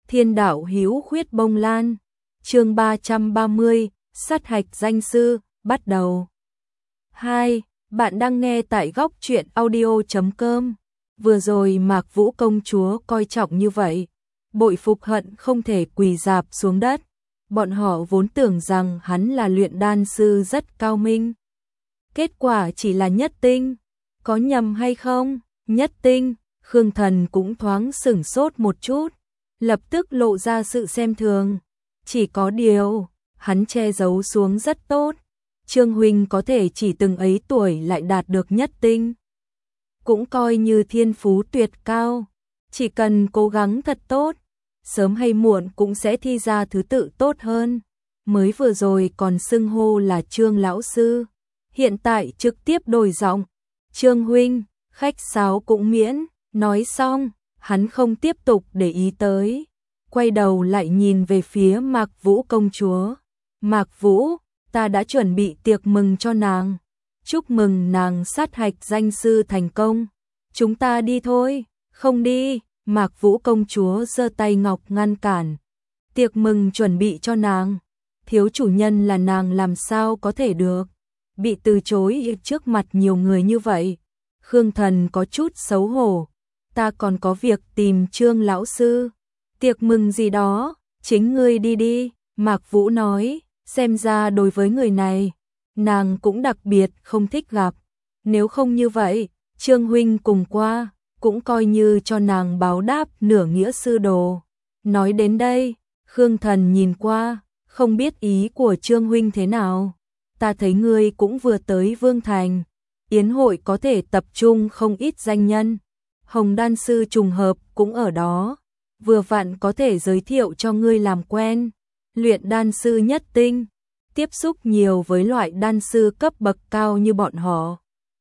Thiên đạo hữu khuyết bông lan. Chương 330, sát hạch danh sư, bắt đầu. 2. Bạn đang nghe tại góc truyện audio.com. Vừa rồi Mạc Vũ công chúa coi trọng như vậy, bội phục hận không thể quỳ rạp xuống đất. Bọn họ vốn tưởng rằng hắn là luyện đan sư rất cao minh. Kết quả chỉ là nhất tinh. Có nhầm hay không? Nhất tinh. Khương Thần cũng thoáng sửng sốt một chút, lập tức lộ ra sự xem thường. Chỉ có điều, hắn che giấu xuống rất tốt. Trương huynh có thể chỉ từng ấy tuổi lại đạt được nhất tinh, cũng coi như thiên phú tuyệt cao. Chỉ cần cố gắng thật tốt, sớm hay muộn cũng sẽ thi ra thứ tự tốt hơn. Mới vừa rồi còn xưng hô là Trương lão sư, hiện tại trực tiếp đổi giọng. Trương huynh, khách sáo cũng miễn. Nói xong, hắn không tiếp tục để ý tới, quay đầu lại nhìn về phía Mạc Vũ công chúa. Mạc Vũ, ta đã chuẩn bị tiệc mừng cho nàng. Chúc mừng nàng sát hạch danh sư thành công. Chúng ta đi thôi. Không đi. Mạc Vũ công chúa giơ tay ngọc ngăn cản. Tiệc mừng chuẩn bị cho nàng, thiếu chủ nhân là nàng làm sao có thể được. Bị từ chối trước mặt nhiều người như vậy, Khương Thần có chút xấu hổ. Ta còn có việc tìm Trương lão sư. Tiệc mừng gì đó, chính ngươi đi đi. Mạc Vũ nói, xem ra đối với người này, nàng cũng đặc biệt không thích gặp. Nếu không như vậy, Trương huynh cùng qua, cũng coi như cho nàng báo đáp nửa nghĩa sư đồ. Nói đến đây, Khương Thần nhìn qua, không biết ý của Trương huynh thế nào. Ta thấy ngươi cũng vừa tới Vương Thành, yến hội có thể tập trung không ít danh nhân. Hồng đan sư trùng hợp cũng ở đó, vừa vặn có thể giới thiệu cho ngươi làm quen. Luyện đan sư nhất tinh, tiếp xúc nhiều với loại đan sư cấp bậc cao như bọn họ,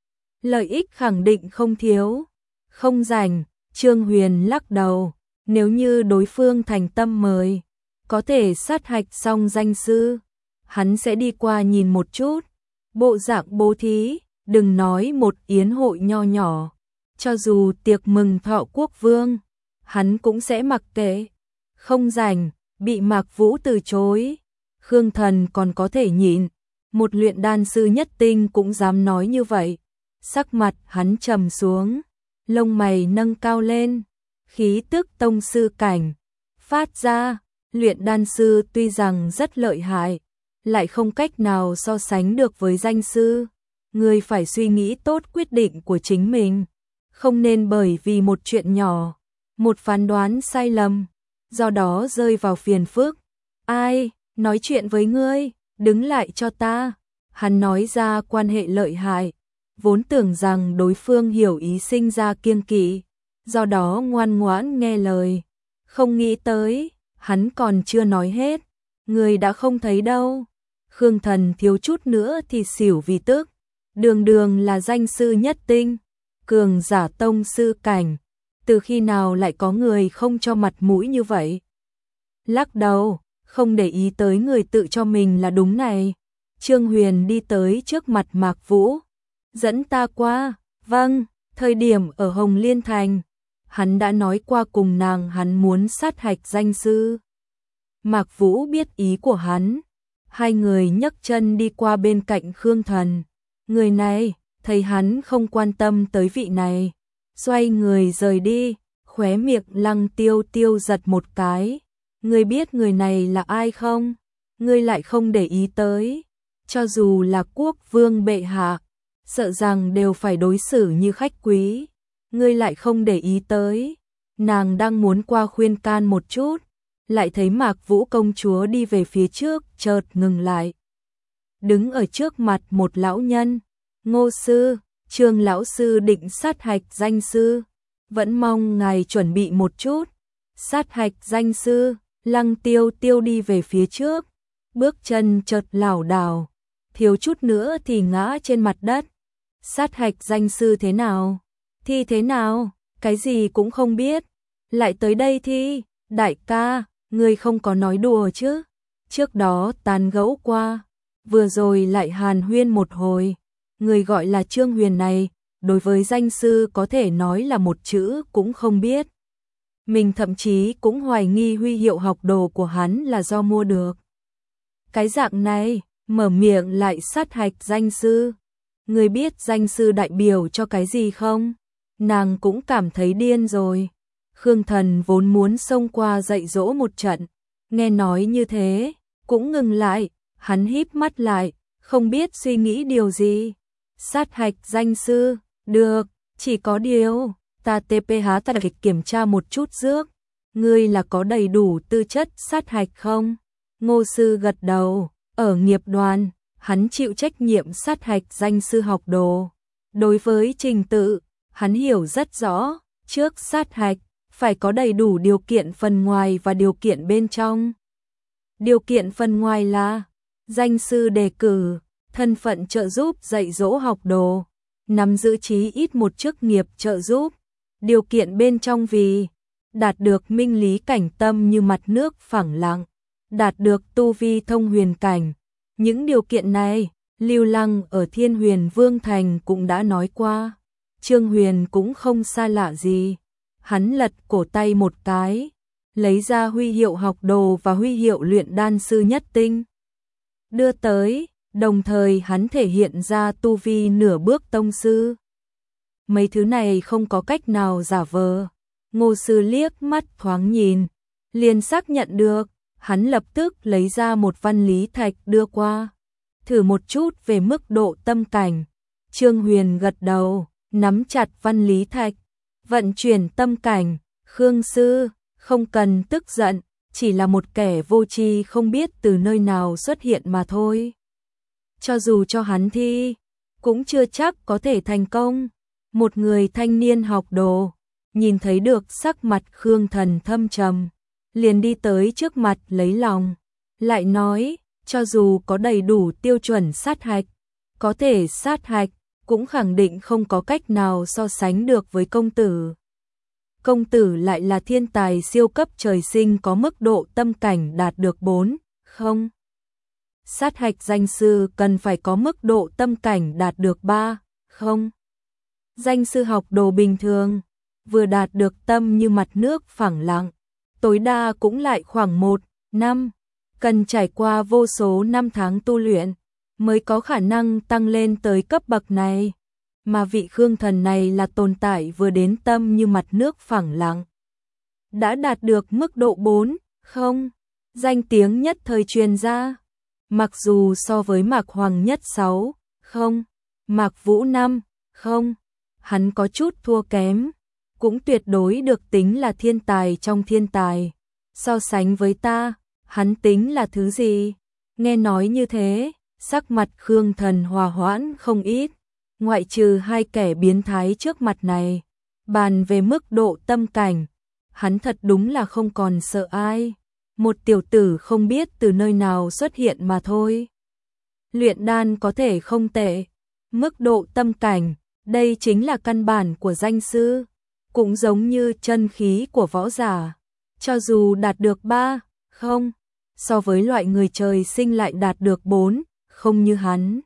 lợi ích khẳng định không thiếu. Không rảnh. Trương Huyền lắc đầu, nếu như đối phương thành tâm mời, có thể sát hạch xong danh sư, hắn sẽ đi qua nhìn một chút. Bộ dạng bố thí, đừng nói một yến hội nho nhỏ, cho dù tiệc mừng thọ quốc vương, hắn cũng sẽ mặc kệ. Không rảnh. Bị Mạc Vũ từ chối, Khương Thần còn có thể nhịn, một luyện đan sư nhất tinh cũng dám nói như vậy. Sắc mặt hắn trầm xuống, lông mày nâng cao lên, khí tức tông sư cảnh phát ra. Luyện đan sư tuy rằng rất lợi hại, lại không cách nào so sánh được với danh sư. Người phải suy nghĩ tốt quyết định của chính mình, không nên bởi vì một chuyện nhỏ, một phán đoán sai lầm, do đó rơi vào phiền phức. Ai nói chuyện với ngươi, đứng lại cho ta. Hắn nói ra quan hệ lợi hại, vốn tưởng rằng đối phương hiểu ý sinh ra kiêng kỵ, do đó ngoan ngoãn nghe lời. Không nghĩ tới, hắn còn chưa nói hết, người đã không thấy đâu. Khương Thần thiếu chút nữa thì xỉu vì tức, đường đường là danh sư nhất tinh, cường giả tông sư cảnh, từ khi nào lại có người không cho mặt mũi như vậy. Lắc đầu, không để ý tới người tự cho mình là đúng này. Trương Huyền đi tới trước mặt Mạc Vũ, dẫn ta qua. Vâng. Thời điểm ở Hồng Liên Thành, hắn đã nói qua cùng nàng hắn muốn sát hạch danh sư. Mạc Vũ biết ý của hắn, hai người nhấc chân đi qua bên cạnh Khương Thần. Người này, thấy hắn không quan tâm tới vị này, xoay người rời đi, khóe miệng Lăng Tiêu Tiêu giật một cái. Ngươi biết người này là ai không? Ngươi lại không để ý tới, cho dù là quốc vương bệ hạ, sợ rằng đều phải đối xử như khách quý. Ngươi lại không để ý tới. Nàng đang muốn qua khuyên can một chút, lại thấy Mạc Vũ công chúa đi về phía trước, chợt ngừng lại. Đứng ở trước mặt một lão nhân. Ngô sư, Trương lão sư định sát hạch danh sư, vẫn mong ngài chuẩn bị một chút. Sát hạch danh sư. Lăng Tiêu Tiêu đi về phía trước, bước chân chợt lảo đảo, thiếu chút nữa thì ngã trên mặt đất. Sát hạch danh sư thế nào? Thi thế nào? Cái gì cũng không biết, lại tới đây thi. Đại ca, ngươi không có nói đùa chứ? Trước đó tán gẫu qua, vừa rồi lại hàn huyên một hồi. Người gọi là Trương Huyền này, đối với danh sư có thể nói là một chữ cũng không biết. Mình thậm chí cũng hoài nghi huy hiệu học đồ của hắn là do mua được. Cái dạng này, mở miệng lại sát hạch danh sư. Người biết danh sư đại biểu cho cái gì không? Nàng cũng cảm thấy điên rồi. Khương Thần vốn muốn xông qua dạy dỗ một trận, nghe nói như thế, cũng ngừng lại, hắn híp mắt lại, không biết suy nghĩ điều gì. Sát hạch danh sư, được, chỉ có điều, ta kiểm tra một chút trước, ngươi là có đầy đủ tư chất sát hạch không? Ngô sư gật đầu, ở nghiệp đoàn, hắn chịu trách nhiệm sát hạch danh sư học đồ. Đối với trình tự, hắn hiểu rất rõ, trước sát hạch, phải có đầy đủ điều kiện phần ngoài và điều kiện bên trong. Điều kiện phần ngoài là danh sư đề cử, thân phận trợ giúp dạy dỗ học đồ, nắm giữ chí ít một chức nghiệp trợ giúp. Điều kiện bên trong vì đạt được minh lý cảnh tâm như mặt nước phẳng lặng, đạt được tu vi thông huyền cảnh. Những điều kiện này, Lưu Lăng ở Thiên Huyền Vương Thành cũng đã nói qua. Trương Huyền cũng không xa lạ gì. Hắn lật cổ tay một cái, lấy ra huy hiệu học đồ và huy hiệu luyện đan sư nhất tinh. Đưa tới, đồng thời hắn thể hiện ra tu vi nửa bước tông sư. Mấy thứ này không có cách nào giả vờ. Ngô sư liếc mắt thoáng nhìn, liền xác nhận được, hắn lập tức lấy ra một văn lý thạch đưa qua. Thử một chút về mức độ tâm cảnh. Trương Huyền gật đầu, nắm chặt văn lý thạch, vận chuyển tâm cảnh. Khương sư, không cần tức giận, chỉ là một kẻ vô tri không biết từ nơi nào xuất hiện mà thôi. Cho dù cho hắn thi, cũng chưa chắc có thể thành công. Một người thanh niên học đồ, nhìn thấy được sắc mặt Khương Thần thâm trầm, liền đi tới trước mặt lấy lòng, lại nói, cho dù có đầy đủ tiêu chuẩn sát hạch, có thể sát hạch, cũng khẳng định không có cách nào so sánh được với công tử. Công tử lại là thiên tài siêu cấp trời sinh có mức độ tâm cảnh đạt được 4, không. Sát hạch danh sư cần phải có mức độ tâm cảnh đạt được 3, không. Danh sư học đồ bình thường, vừa đạt được tâm như mặt nước phẳng lặng, tối đa cũng lại khoảng 1 năm, cần trải qua vô số năm tháng tu luyện, mới có khả năng tăng lên tới cấp bậc này. Mà vị Khương Thần này là tồn tại vừa đến tâm như mặt nước phẳng lặng. Đã đạt được mức độ 4, không, danh tiếng nhất thời truyền ra. Mặc dù so với Mạc Hoàng Nhất 6, không, Mạc Vũ 5, không, hắn có chút thua kém, cũng tuyệt đối được tính là thiên tài trong thiên tài. So sánh với ta, hắn tính là thứ gì? Nghe nói như thế, sắc mặt Khương Thần hòa hoãn không ít, ngoại trừ hai kẻ biến thái trước mặt này. Bàn về mức độ tâm cảnh, hắn thật đúng là không còn sợ ai. Một tiểu tử không biết từ nơi nào xuất hiện mà thôi. Luyện đan có thể không tệ, mức độ tâm cảnh, đây chính là căn bản của danh sư, cũng giống như chân khí của võ giả. Cho dù đạt được 3, không, so với loại người trời sinh lại đạt được 4, không như hắn,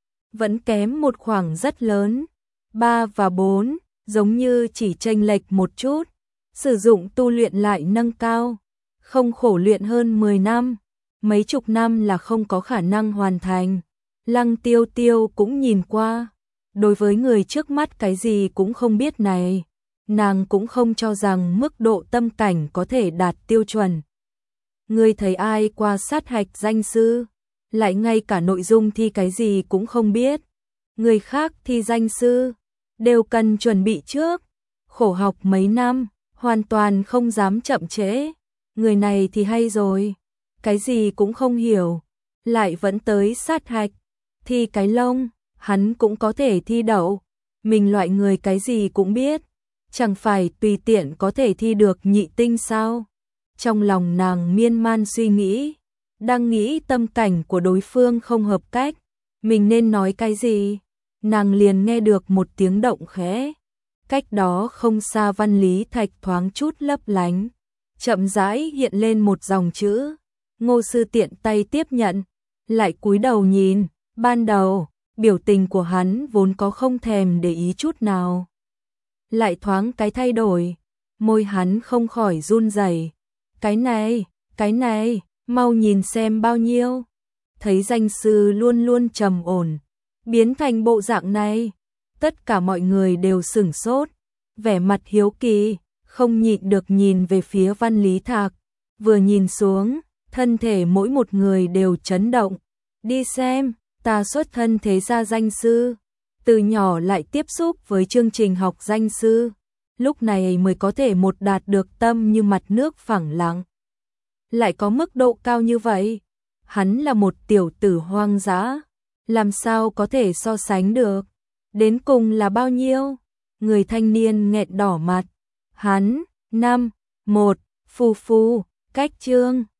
vẫn kém một khoảng rất lớn. 3 và 4, giống như chỉ chênh lệch một chút, sử dụng tu luyện lại nâng cao, không khổ luyện hơn 10 năm, mấy chục năm là không có khả năng hoàn thành. Lăng Tiêu Tiêu cũng nhìn qua, đối với người trước mắt cái gì cũng không biết này, nàng cũng không cho rằng mức độ tâm cảnh có thể đạt tiêu chuẩn. Ngươi thấy ai qua sát hạch danh sư, lại ngay cả nội dung thi cái gì cũng không biết. Người khác thi danh sư, đều cần chuẩn bị trước, khổ học mấy năm, hoàn toàn không dám chậm trễ. Người này thì hay rồi, cái gì cũng không hiểu, lại vẫn tới sát hạch, thi cái lông, hắn cũng có thể thi đậu. Mình loại người cái gì cũng biết, chẳng phải tùy tiện có thể thi được nhị tinh sao? Trong lòng nàng miên man suy nghĩ, đang nghĩ tâm cảnh của đối phương không hợp cách, mình nên nói cái gì? Nàng liền nghe được một tiếng động khẽ, cách đó không xa văn lý thạch thoáng chút lấp lánh, chậm rãi hiện lên một dòng chữ. Ngô sư tiện tay tiếp nhận, lại cúi đầu nhìn. Ban đầu, biểu tình của hắn vốn có không thèm để ý chút nào, lại thoáng cái thay đổi, môi hắn không khỏi run rẩy. Cái này, mau nhìn xem bao nhiêu. Thấy danh sư luôn luôn trầm ổn, biến thành bộ dạng này, tất cả mọi người đều sửng sốt, vẻ mặt hiếu kỳ, không nhịn được nhìn về phía Văn Lý Thạc, vừa nhìn xuống, thân thể mỗi một người đều chấn động. Đi xem, ta xuất thân thế gia danh sư, từ nhỏ lại tiếp xúc với chương trình học danh sư, lúc này mới có thể một đạt được tâm như mặt nước phẳng lặng. Lại có mức độ cao như vậy, hắn là một tiểu tử hoang dã, làm sao có thể so sánh được, đến cùng là bao nhiêu? Người thanh niên nghẹn đỏ mặt, hắn, 5, 1, phù phù, cách chương.